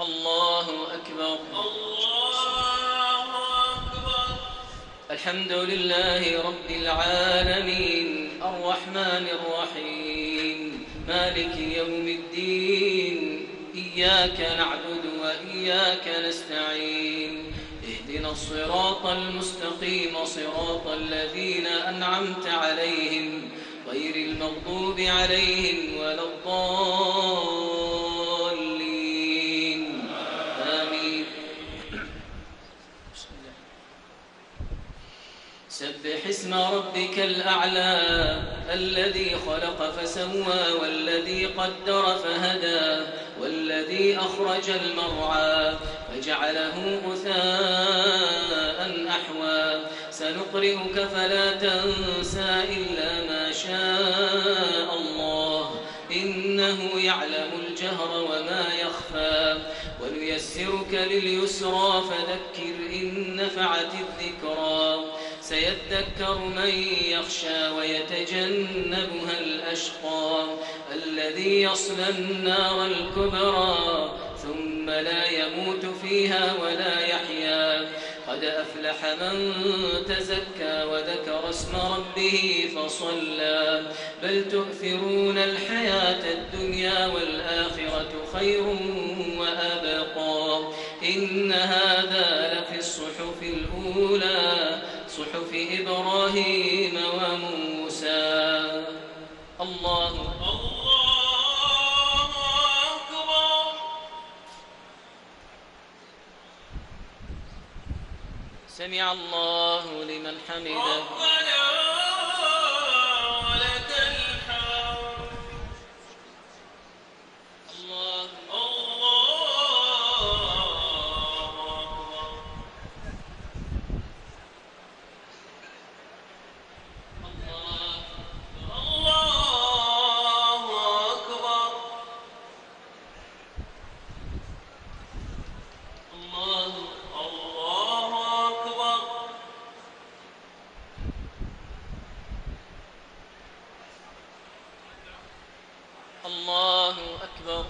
الله أكبر. الله أكبر. الحمد لله رب العالمين الرحمن الرحيم مالك يوم الدين إياك نعبد وإياك نستعين اهدنا الصراط المستقيم صراط الذين أنعمت عليهم غير المغضوب عليهم ولا الضالين آمين. سبح اسم ربك الأعلى الذي خلق فسوى والذي قدر فهدى والذي أخرج المرعى فجعله غثاء أحوى سنقرئك فلا تنسى إلا ما شاء الله إنه يعلم الجهر وما يخفى ونيسرك لليسرى فذكر إن نفعت الذكرى سيذكر من يخشى ويتجنبها الأشقى الذي يصلى النار الكبرى ثم لا يموت فيها ولا يحيا قد أفلح من تزكى وذكر اسم ربه فصلى بل تؤثرون الحياة الدنيا والآخرة خير وأبقى إن هذا لفي الصحف الأولى صحف إبراهيم وموسى. الله أكبر. سمع الله لمن حمده. ربنا ولك الحمد. الله الله أكبر.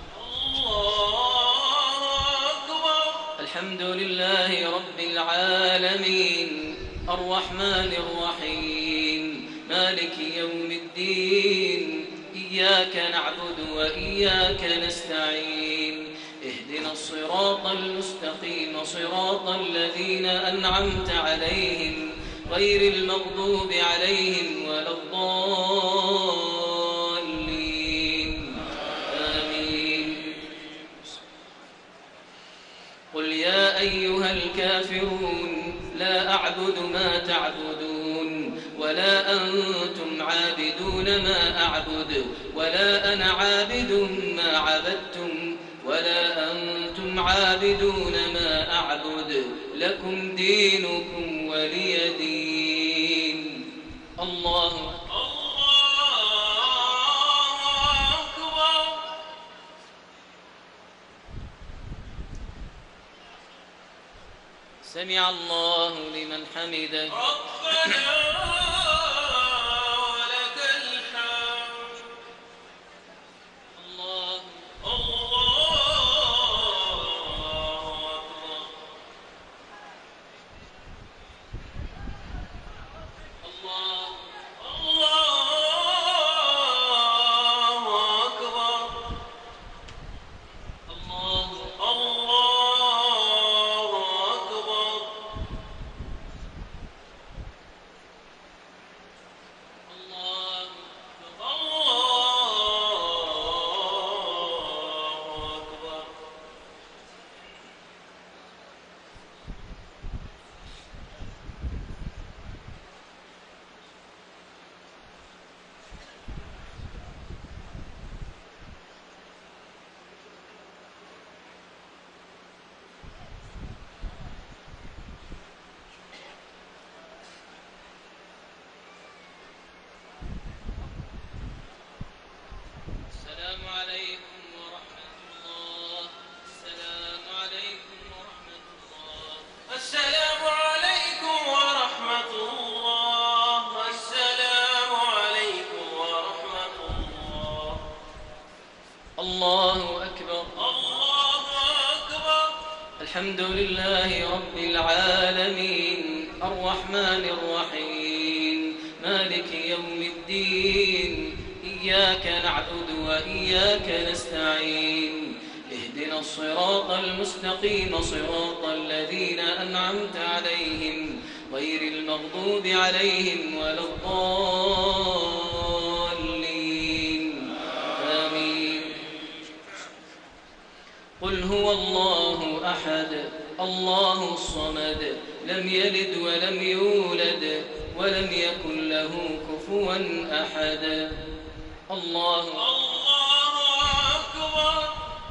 الحمد لله رب العالمين الرحمن الرحيم مالك يوم الدين إياك نعبد وإياك نستعين اهدنا الصراط المستقيم صراط الذين أنعمت عليهم غير المغضوب عليهم ولا الضالين آمين. قل يا أيها الكافرون لا أعبد ما تعبدون ولا أنتم عابدون ما أعبد ولا أنا عابد ما عبدتم ولا أنتم عابدون ما أعبد لكم دينكم ولي دين. الله أكبر. سمع الله لمن حمده. ربنا ولك الحمد. الله الله أكبر. الحمد لله رب العالمين الرحمن الرحيم مالك يوم الدين إياك نعبد وإياك نستعين اهدنا الصراط المستقيم صراط الذين أنعمت عليهم غير المغضوب عليهم ولا الضالين آمين. قل هو الله أحد الله الصمد لم يلد ولم يولد ولم يكن له كفوا أحد. الله أكبر.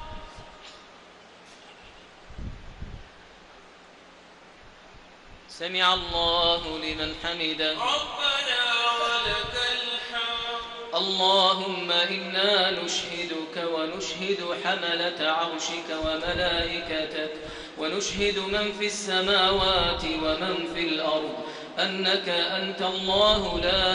سمع الله لمن حمده. ربنا ولك الحمد. اللهم إنا نشهدك ونشهد حملة عرشك وملائكتك ونشهد من في السماوات ومن في الأرض أنك أنت الله لا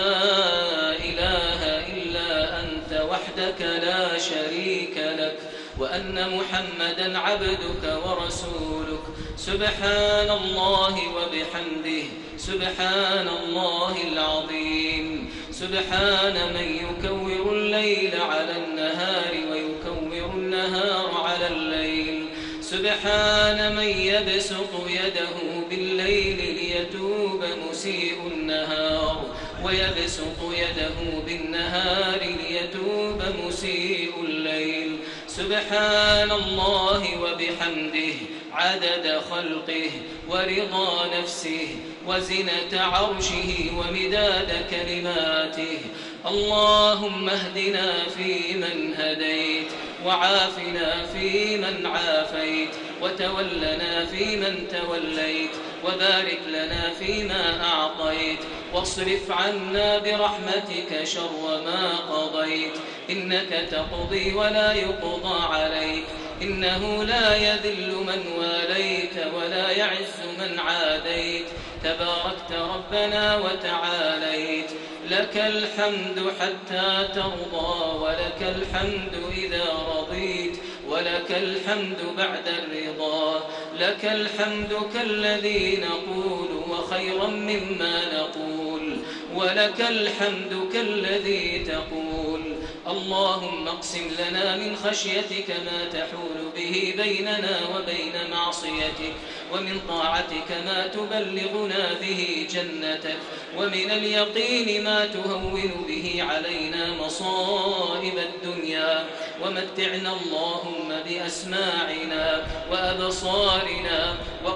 إله إلا أنت وحدك لا شريك لك وأن محمدًا عبدك ورسولك. سبحان الله وبحمده سبحان الله العظيم. سبحان من يكور الليل على النهار ويكور النهار على الليل. سبحان من يبسط يده بالليل ليتوب مسيء النهار ويبسط يده بالنهار ليتوب مسيء الليل. سبحان الله وبحمده عدد خلقه ورضا نفسه وزنة عرشه ومداد كلماته. اللهم اهدنا فيمن هديت وعافنا فيمن عافيت وتولنا فيمن توليت وبارك لنا فيما أعطيت واصرف عنا برحمتك شر ما قضيت. إنك تقضي ولا يقضى عليك إنه لا يذل من واليت ولا يعز من عاديت. تباركت ربنا وتعاليت. لك الحمد حتى ترضى ولك الحمد إذا رضيت ولك الحمد بعد الرضا. لك الحمد كالذي نقول وخيرا مما نقول ولك الحمد كالذي تقول. اللهم اقسم لنا من خشيتك ما تحول به بيننا وبين معصيتك ومن طاعتك ما تبلغنا به جنتك ومن اليقين ما تهون به علينا مصائب الدنيا. ومتعنا اللهم بأسماعنا وأبصارنا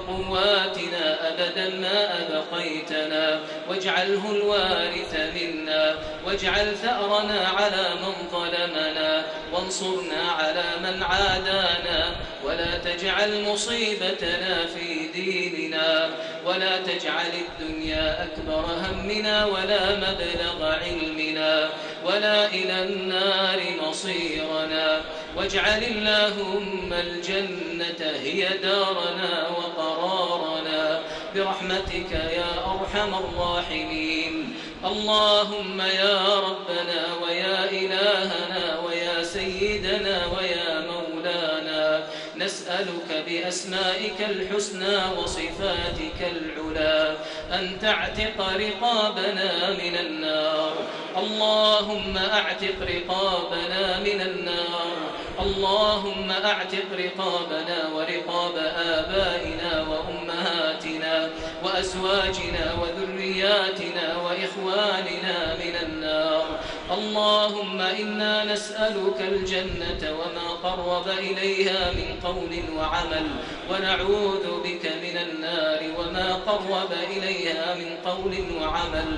وقواتنا أبدا ما أبقيتنا واجعله الوارث منا واجعل ثأرنا على من ظلمنا وانصرنا على من عادانا ولا تجعل مصيبتنا في ديننا ولا تجعل الدنيا أكبر همنا ولا مبلغ علمنا ولا إلى النار مصيرنا. واجعل اللهم الجنة هي دارنا وقرارنا برحمتك يا أرحم الراحمين. اللهم يا ربنا ويا إلهنا ويا سيدنا ويا مولانا نسألك بأسمائك الحسنى وصفاتك العلى أن تعتق رقابنا من النار. اللهم أعتق رقابنا من النار. اللهم أعتق رقابنا ورقاب آبائنا وأمهاتنا وأزواجنا وذرياتنا وإخواننا من النار. اللهم إنا نسألك الجنة وما قرب إليها من قول وعمل ونعوذ بك من النار وما قرب إليها من قول وعمل.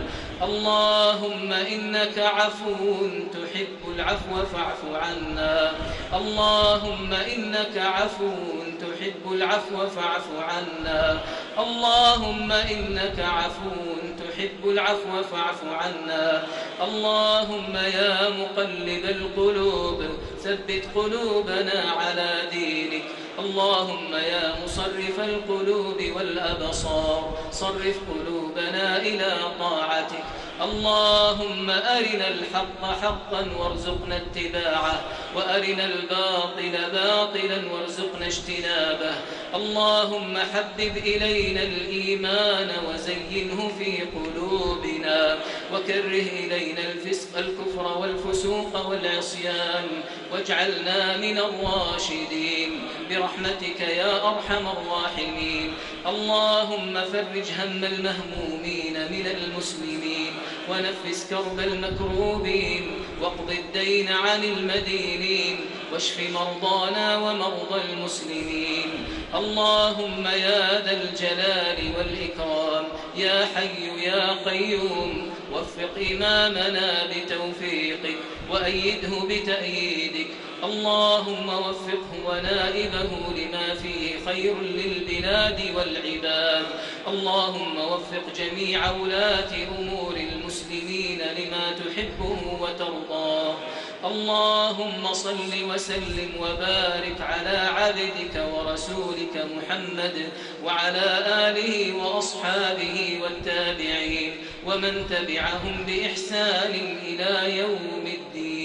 اللهم إنك عفو تحب العفو فاعف عنا. اللهم إنك عفو تحب العفو فاعف عنا. اللهم إنك عفو تحب العفو فاعف عنا. اللهم يا مقلب القلوب ثبت قلوبنا على دينك. اللهم يا مصرف القلوب والأبصار صرف قلوبنا إلى طاعتك. اللهم أرنا الحق حقا وارزقنا اتباعه وأرنا الباطل باطلا وارزقنا اجتنابه. اللهم حبب إلينا الإيمان وزينه في قلوبنا وكره إلينا الكفر والفسوق والعصيان واجعلنا من الراشدين برحمتك يا أرحم الراحمين. اللهم فرج هم المهمومين من المسلمين ونفس كرب المكروبين واقض الدين عن المدينين واشف مرضانا ومرضى المسلمين. اللهم يا ذا الجلال والإكرام يا حي يا قيوم وفق إمامنا بتوفيقك وأيده بتأييدك. اللهم وفقه ونائبه لما فيه خير للبلاد والعباد. اللهم وفق جميع ولاة أمور المسلمين لما تحبه وترضاه. اللهم صل وسلم وبارك على عبدك ورسولك محمد وعلى آله وأصحابه والتابعين ومن تبعهم بإحسان إلى يوم الدين.